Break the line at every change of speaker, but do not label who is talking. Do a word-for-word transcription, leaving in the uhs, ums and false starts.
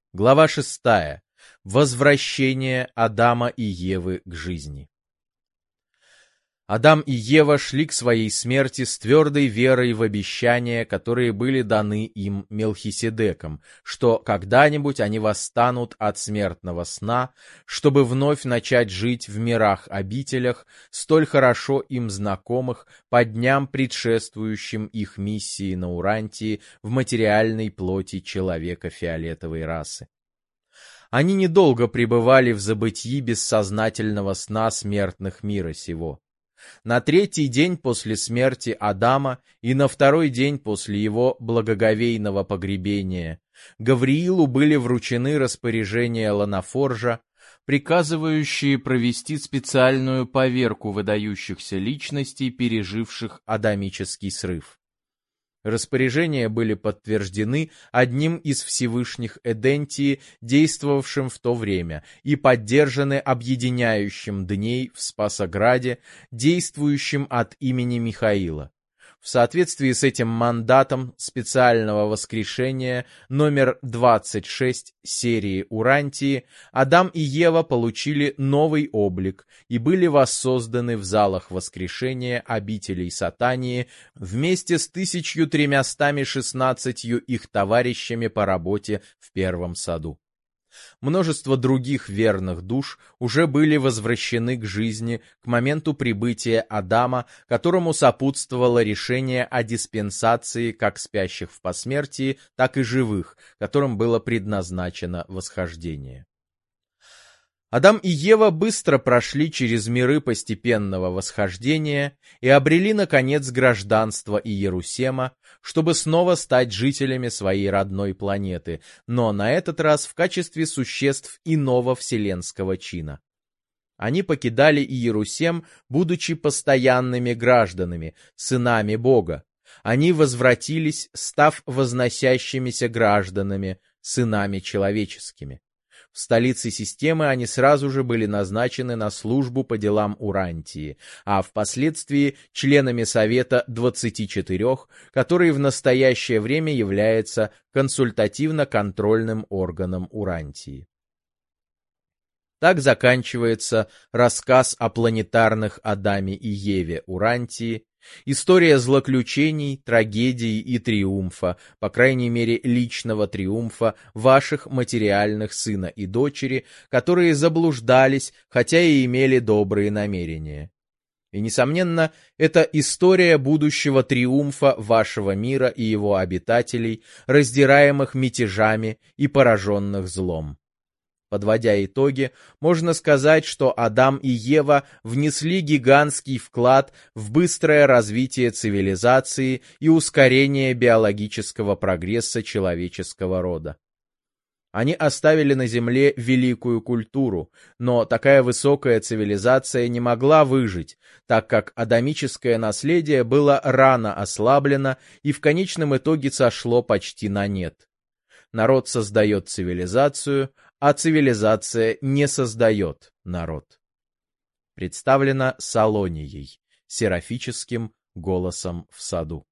Глава шестая. Возвращение Адама и Евы к жизни. Адам и Ева шли к своей смерти с твердой верой в обещания, которые были даны им Мелхиседеком, что когда-нибудь они восстанут от смертного сна, чтобы вновь начать жить в мирах-обителях, столь хорошо им знакомых по дням, предшествующим их миссии на Урантии в материальной плоти человека фиолетовой расы. Они недолго пребывали в забытии бессознательного сна смертных мира сего. На третий день после смерти Адама и на второй день после его благоговейного погребения Гавриилу были вручены распоряжения Ланафоржа, приказывающие провести специальную поверку выдающихся личностей, переживших адамический срыв. Распоряжения были подтверждены одним из Всевышних Эдентии, действовавшим в то время, и поддержаны объединяющим дней в Спасограде, действующим от имени Михаила. В соответствии с этим мандатом специального воскрешения номер двадцать шесть серии Урантии, Адам и Ева получили новый облик и были воссозданы в залах воскрешения обителей Сатании вместе с тысячью тремястами шестнадцатью их товарищами по работе в первом саду. Множество других верных душ уже были возвращены к жизни к моменту прибытия Адама, которому сопутствовало решение о диспенсации как спящих в посмертии, так и живых, которым было предназначено восхождение. Адам и Ева быстро прошли через миры постепенного восхождения и обрели, наконец, гражданство Иерусема, чтобы снова стать жителями своей родной планеты, но на этот раз в качестве существ иного вселенского чина. Они покидали Иерусем, будучи постоянными гражданами, сынами Бога. Они возвратились, став возносящимися гражданами, сынами человеческими. В столице системы они сразу же были назначены на службу по делам Урантии, а впоследствии членами Совета двадцати четырёх, который в настоящее время является консультативно-контрольным органом Урантии. Так заканчивается рассказ о планетарных Адаме и Еве Урантии, история злоключений, трагедии и триумфа, по крайней мере личного триумфа ваших материальных сына и дочери, которые заблуждались, хотя и имели добрые намерения. И, несомненно, это история будущего триумфа вашего мира и его обитателей, раздираемых мятежами и пораженных злом. Подводя итоги, можно сказать, что Адам и Ева внесли гигантский вклад в быстрое развитие цивилизации и ускорение биологического прогресса человеческого рода. Они оставили на Земле великую культуру, но такая высокая цивилизация не могла выжить, так как адамическое наследие было рано ослаблено и в конечном итоге сошло почти на нет. Народ создает цивилизацию, а цивилизация не создает народ. Представлено Салонией, серафическим голосом в саду.